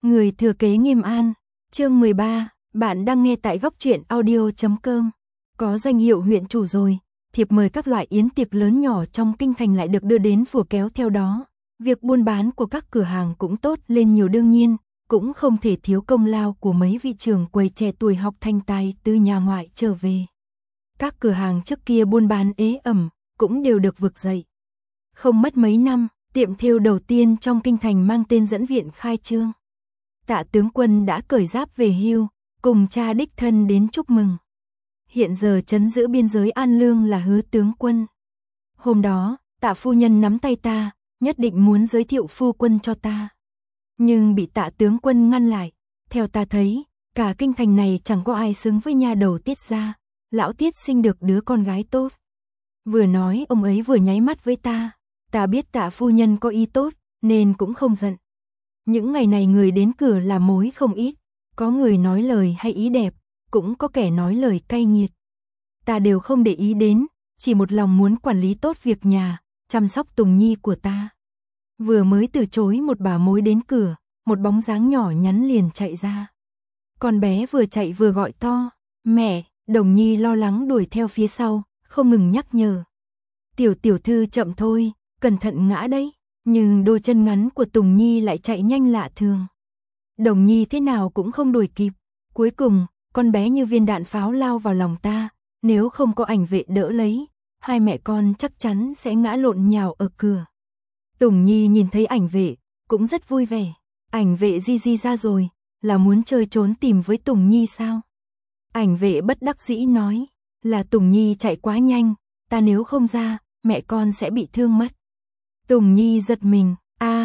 Người thừa kế Nghiêm An, chương 13, bạn đang nghe tại góc truyện audio.com. Có danh hiệu huyện chủ rồi, thiệp mời các loại yến tiệc lớn nhỏ trong kinh thành lại được đưa đến phủ kéo theo đó. Việc buôn bán của các cửa hàng cũng tốt lên nhiều, đương nhiên, cũng không thể thiếu công lao của mấy vị trưởng quầy trẻ tuổi học thành tài từ nhà ngoại trở về. Các cửa hàng trước kia buôn bán ế ẩm, cũng đều được vực dậy. Không mất mấy năm, tiệm thêu đầu tiên trong kinh thành mang tên Dẫn Viện khai trương. Tạ tướng quân đã cởi giáp về hưu, cùng cha đích thân đến chúc mừng. Hiện giờ trấn giữ biên giới An Lương là Hứa tướng quân. Hôm đó, Tạ phu nhân nắm tay ta, nhất định muốn giới thiệu phu quân cho ta. Nhưng bị Tạ tướng quân ngăn lại. Theo ta thấy, cả kinh thành này chẳng có ai xứng với nha đầu Tiết gia. Lão Tiết sinh được đứa con gái tốt. Vừa nói ông ấy vừa nháy mắt với ta. Ta biết Tạ phu nhân có ý tốt, nên cũng không giận. Những ngày này người đến cửa làm mối không ít. Có người nói lời hay ý đẹp, cũng có kẻ nói lời cay nghiệt. Ta đều không để ý đến, chỉ một lòng muốn quản lý tốt việc nhà, chăm sóc Tùng Nhi của ta. Vừa mới từ chối một bà mối đến cửa, một bóng dáng nhỏ nhắn liền chạy ra. Con bé vừa chạy vừa gọi to, mẹ. Đồng Nhi lo lắng đuổi theo phía sau, không ngừng nhắc nhở. Tiểu thư chậm thôi, cẩn thận ngã đấy. Nhưng đôi chân ngắn của Tùng Nhi lại chạy nhanh lạ thường. Đồng Nhi thế nào cũng không đuổi kịp. Cuối cùng, con bé như viên đạn pháo lao vào lòng ta. Nếu không có ảnh vệ đỡ lấy, hai mẹ con chắc chắn sẽ ngã lộn nhào ở cửa. Tùng Nhi nhìn thấy ảnh vệ, cũng rất vui vẻ. Ảnh vệ di ra rồi, là muốn chơi trốn tìm với Tùng Nhi sao? Ảnh vệ bất đắc dĩ nói, là Tùng Nhi chạy quá nhanh, ta nếu không ra, mẹ con sẽ bị thương mất. Tùng Nhi giật mình,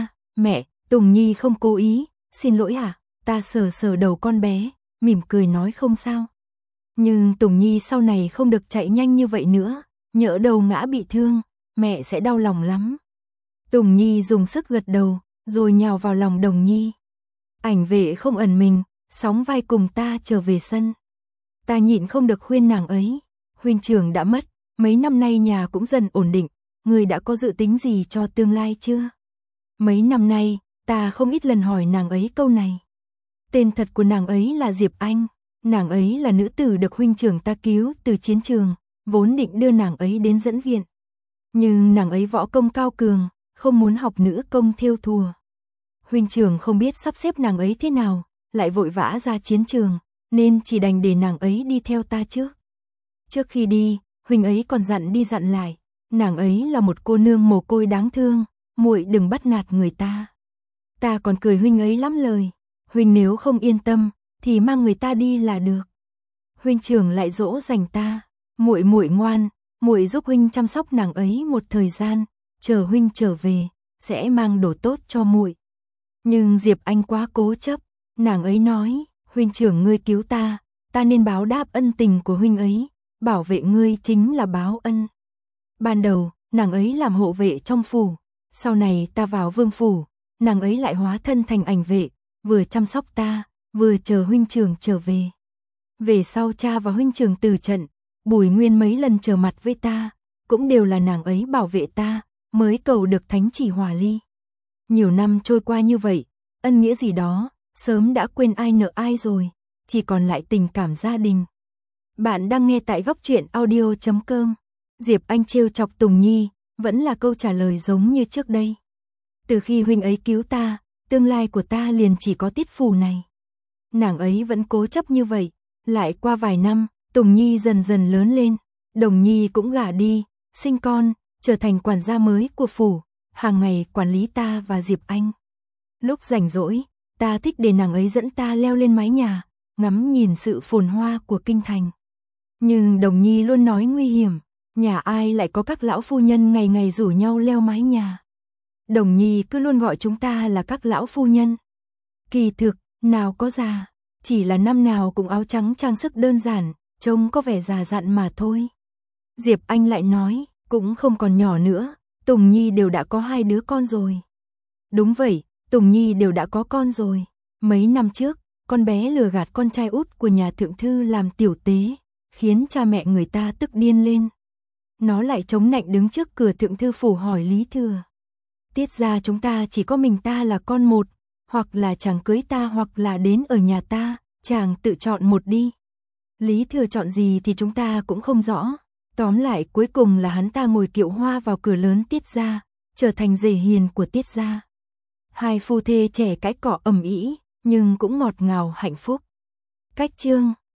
mẹ, Tùng Nhi không cố ý, xin lỗi hả? Ta sờ đầu con bé, mỉm cười nói không sao. Nhưng Tùng Nhi sau này không được chạy nhanh như vậy nữa, nhỡ đầu ngã bị thương, mẹ sẽ đau lòng lắm. Tùng Nhi dùng sức gật đầu, rồi nhào vào lòng Đồng Nhi. Ảnh vệ không ẩn mình, sóng vai cùng ta trở về sân. Ta nhịn không được khuyên nàng ấy, huynh trưởng đã mất, mấy năm nay nhà cũng dần ổn định, người đã có dự tính gì cho tương lai chưa? Mấy năm nay, ta không ít lần hỏi nàng ấy câu này. Tên thật của nàng ấy là Diệp Anh, nàng ấy là nữ tử được huynh trưởng ta cứu từ chiến trường, vốn định đưa nàng ấy đến Dẫn Viện. Nhưng nàng ấy võ công cao cường, không muốn học nữ công thêu thùa. Huynh trưởng không biết sắp xếp nàng ấy thế nào, lại vội vã ra chiến trường, nên chỉ đành để nàng ấy đi theo ta trước. Trước khi đi, huynh ấy còn dặn đi dặn lại, nàng ấy là một cô nương mồ côi đáng thương, muội đừng bắt nạt người ta. Ta còn cười huynh ấy lắm lời, huynh nếu không yên tâm, thì mang người ta đi là được. Huynh trưởng lại dỗ dành ta, muội ngoan, muội giúp huynh chăm sóc nàng ấy một thời gian, chờ huynh trở về, sẽ mang đồ tốt cho muội. Nhưng Diệp Anh quá cố chấp, nàng ấy nói, huynh trưởng ngươi cứu ta, ta nên báo đáp ân tình của huynh ấy, bảo vệ ngươi chính là báo ân. Ban đầu, nàng ấy làm hộ vệ trong phủ, sau này ta vào vương phủ, nàng ấy lại hóa thân thành ảnh vệ, vừa chăm sóc ta, vừa chờ huynh trưởng trở về. Về sau cha và huynh trưởng từ trận, Bùi Nguyên mấy lần trở mặt với ta, cũng đều là nàng ấy bảo vệ ta, mới cầu được thánh chỉ hòa ly. Nhiều năm trôi qua như vậy, ân nghĩa gì đó, sớm đã quên ai nợ ai rồi, chỉ còn lại tình cảm gia đình. Bạn đang nghe tại góc truyện audio.com. Diệp Anh trêu chọc Tùng Nhi, vẫn là câu trả lời giống như trước đây. Từ khi huynh ấy cứu ta, tương lai của ta liền chỉ có Tiết phủ này. Nàng ấy vẫn cố chấp như vậy, lại qua vài năm, Tùng Nhi dần dần lớn lên, Đồng Nhi cũng gả đi, sinh con, trở thành quản gia mới của phủ, hàng ngày quản lý ta và Diệp Anh. Lúc rảnh rỗi, ta thích để nàng ấy dẫn ta leo lên mái nhà, ngắm nhìn sự phồn hoa của kinh thành. Nhưng Đồng Nhi luôn nói nguy hiểm, nhà ai lại có các lão phu nhân ngày ngày rủ nhau leo mái nhà. Đồng Nhi cứ luôn gọi chúng ta là các lão phu nhân. Kỳ thực, nào có già, chỉ là năm nào cũng áo trắng trang sức đơn giản, trông có vẻ già dặn mà thôi. Diệp Anh lại nói, cũng không còn nhỏ nữa, Tùng Nhi đều đã có 2 đứa con rồi. Đúng vậy, Tùng Nhi đều đã có con rồi. Mấy năm trước, con bé lừa gạt con trai út của nhà thượng thư làm tiểu tế, khiến cha mẹ người ta tức điên lên. Nó lại chống nạnh đứng trước cửa thượng thư phủ hỏi Lý Thừa. Tiết ra chúng ta chỉ có mình ta là con một, hoặc là chàng cưới ta hoặc là đến ở nhà ta, chàng tự chọn một đi. Lý Thừa chọn gì thì chúng ta cũng không rõ. Tóm lại cuối cùng là hắn ta ngồi kiệu hoa vào cửa lớn Tiết gia, trở thành rể hiền của Tiết gia. Hai phu thê trẻ cãi cọ ầm ĩ, nhưng cũng ngọt ngào hạnh phúc. Cách chương